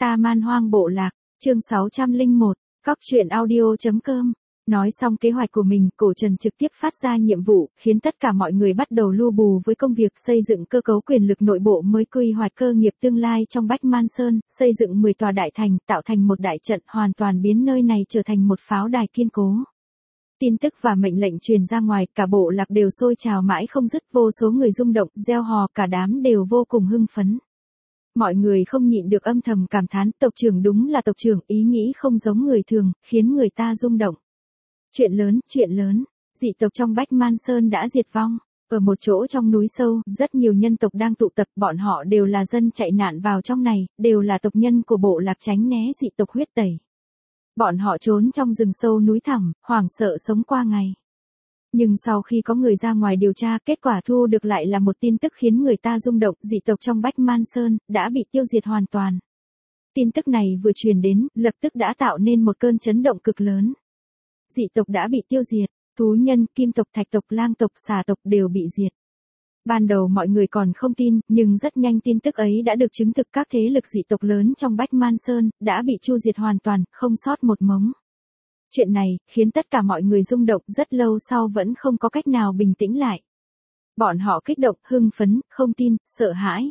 Ta Man Hoang Bộ Lạc, chương 601, Cóc truyện audio.com. Nói xong kế hoạch của mình, Cổ Trần trực tiếp phát ra nhiệm vụ, khiến tất cả mọi người bắt đầu lu bù với công việc xây dựng cơ cấu quyền lực nội bộ mới, quy hoạch cơ nghiệp tương lai trong Bách Man Sơn, xây dựng 10 tòa đại thành, tạo thành một đại trận, hoàn toàn biến nơi này trở thành một pháo đài kiên cố. Tin tức và mệnh lệnh truyền ra ngoài, cả bộ lạc đều sôi trào mãi không dứt, vô số người rung động, reo hò, cả đám đều vô cùng hưng phấn. Mọi người không nhịn được âm thầm cảm thán, tộc trưởng đúng là tộc trưởng, ý nghĩ không giống người thường, khiến người ta rung động. Chuyện lớn, dị tộc trong Bách Man Sơn đã diệt vong. Ở một chỗ trong núi sâu, rất nhiều nhân tộc đang tụ tập, bọn họ đều là dân chạy nạn vào trong này, đều là tộc nhân của bộ lạc tránh né dị tộc huyết tẩy. Bọn họ trốn trong rừng sâu núi thẳm, hoảng sợ sống qua ngày. Nhưng sau khi có người ra ngoài điều tra, kết quả thu được lại là một tin tức khiến người ta rung động, dị tộc trong Bách Man Sơn đã bị tiêu diệt hoàn toàn. Tin tức này vừa truyền đến, lập tức đã tạo nên một cơn chấn động cực lớn. Dị tộc đã bị tiêu diệt, thú nhân, kim tộc, thạch tộc, lang tộc, xà tộc đều bị diệt. Ban đầu mọi người còn không tin, nhưng rất nhanh tin tức ấy đã được chứng thực, các thế lực dị tộc lớn trong Bách Man Sơn đã bị chu diệt hoàn toàn, không sót một mống. Chuyện này khiến tất cả mọi người rung động, rất lâu sau vẫn không có cách nào bình tĩnh lại. Bọn họ kích động, hưng phấn, không tin, sợ hãi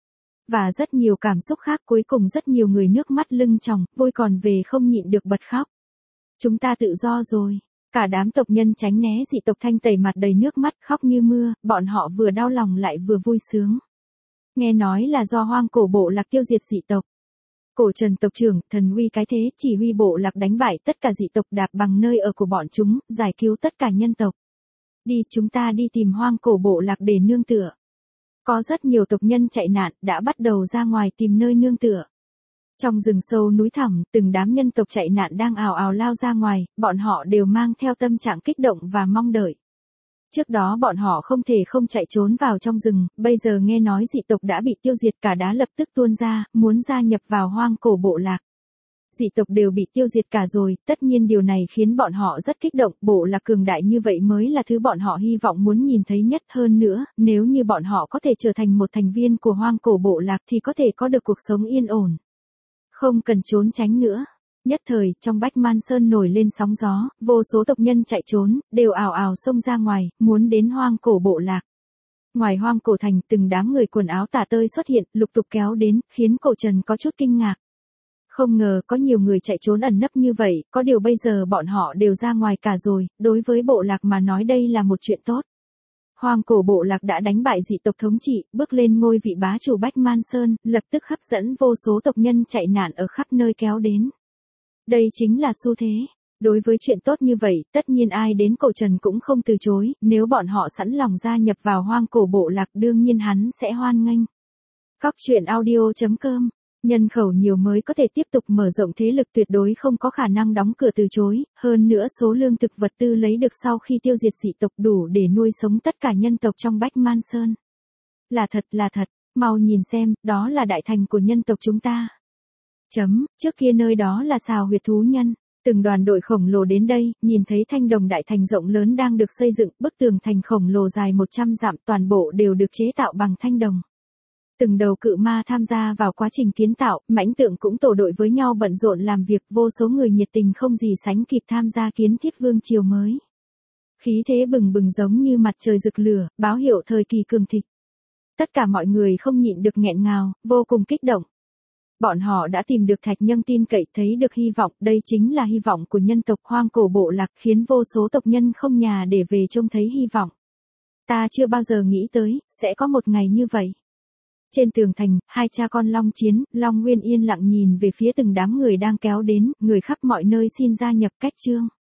và rất nhiều cảm xúc khác, cuối cùng rất nhiều người nước mắt lưng tròng, vui còn về không nhịn được bật khóc. Chúng ta tự do rồi. Cả đám tộc nhân tránh né dị tộc thanh tẩy mặt đầy nước mắt, khóc như mưa, bọn họ vừa đau lòng lại vừa vui sướng. Nghe nói là do Hoang Cổ bộ lạc tiêu diệt dị tộc. Cổ Trần tộc trưởng, thần uy cái thế, chỉ huy bộ lạc đánh bại tất cả dị tộc, đạp bằng nơi ở của bọn chúng, giải cứu tất cả nhân tộc. Đi, chúng ta đi tìm Hoang Cổ bộ lạc để nương tựa. Có rất nhiều tộc nhân chạy nạn, đã bắt đầu ra ngoài tìm nơi nương tựa. Trong rừng sâu núi thẳm, từng đám nhân tộc chạy nạn đang ào ào lao ra ngoài, bọn họ đều mang theo tâm trạng kích động và mong đợi. Trước đó bọn họ không thể không chạy trốn vào trong rừng, bây giờ nghe nói dị tộc đã bị tiêu diệt, cả đá lập tức tuôn ra, muốn gia nhập vào Hoang Cổ bộ lạc. Dị tộc đều bị tiêu diệt cả rồi, tất nhiên điều này khiến bọn họ rất kích động, bộ lạc cường đại như vậy mới là thứ bọn họ hy vọng muốn nhìn thấy nhất, hơn nữa, nếu như bọn họ có thể trở thành một thành viên của Hoang Cổ bộ lạc thì có thể có được cuộc sống yên ổn. Không cần trốn tránh nữa. Nhất thời, trong Bách Man Sơn nổi lên sóng gió, vô số tộc nhân chạy trốn, đều ào ào xông ra ngoài, muốn đến Hoang Cổ bộ lạc. Ngoài Hoang Cổ thành, từng đám người quần áo tả tơi xuất hiện, lục tục kéo đến, khiến Cổ Trần có chút kinh ngạc. Không ngờ có nhiều người chạy trốn ẩn nấp như vậy, có điều bây giờ bọn họ đều ra ngoài cả rồi, đối với bộ lạc mà nói đây là một chuyện tốt. Hoang Cổ bộ lạc đã đánh bại dị tộc thống trị, bước lên ngôi vị bá chủ Bách Man Sơn, lập tức hấp dẫn vô số tộc nhân chạy nạn ở khắp nơi kéo đến. Đây chính là xu thế. Đối với chuyện tốt như vậy, tất nhiên ai đến Cổ Trần cũng không từ chối, nếu bọn họ sẵn lòng gia nhập vào Hoang Cổ bộ lạc đương nhiên hắn sẽ hoan nghênh. Cóc truyện audio.com. Nhân khẩu nhiều mới có thể tiếp tục mở rộng thế lực, tuyệt đối không có khả năng đóng cửa từ chối, hơn nữa số lương thực vật tư lấy được sau khi tiêu diệt dị tộc đủ để nuôi sống tất cả nhân tộc trong Bách Man Sơn. Là thật, mau nhìn xem, đó là đại thành của nhân tộc chúng ta. Trước kia nơi đó là sào huyệt thú nhân, từng đoàn đội khổng lồ đến đây, nhìn thấy thanh đồng đại thành rộng lớn đang được xây dựng, bức tường thành khổng lồ dài 100 dặm, toàn bộ đều được chế tạo bằng thanh đồng. Từng đầu cự ma tham gia vào quá trình kiến tạo, mãnh tượng cũng tổ đội với nhau bận rộn làm việc, vô số người nhiệt tình không gì sánh kịp tham gia kiến thiết vương triều mới. Khí thế bừng bừng giống như mặt trời rực lửa, báo hiệu thời kỳ cường thịnh. Tất cả mọi người không nhịn được nghẹn ngào, vô cùng kích động. Bọn họ đã tìm được thạch nhân tin cậy, thấy được hy vọng, đây chính là hy vọng của nhân tộc Hoang Cổ bộ lạc, khiến vô số tộc nhân không nhà để về trông thấy hy vọng. Ta chưa bao giờ nghĩ tới, sẽ có một ngày như vậy. Trên tường thành, hai cha con Long Chiến, Long Nguyên yên lặng nhìn về phía từng đám người đang kéo đến, người khắp mọi nơi xin gia nhập. Cách chương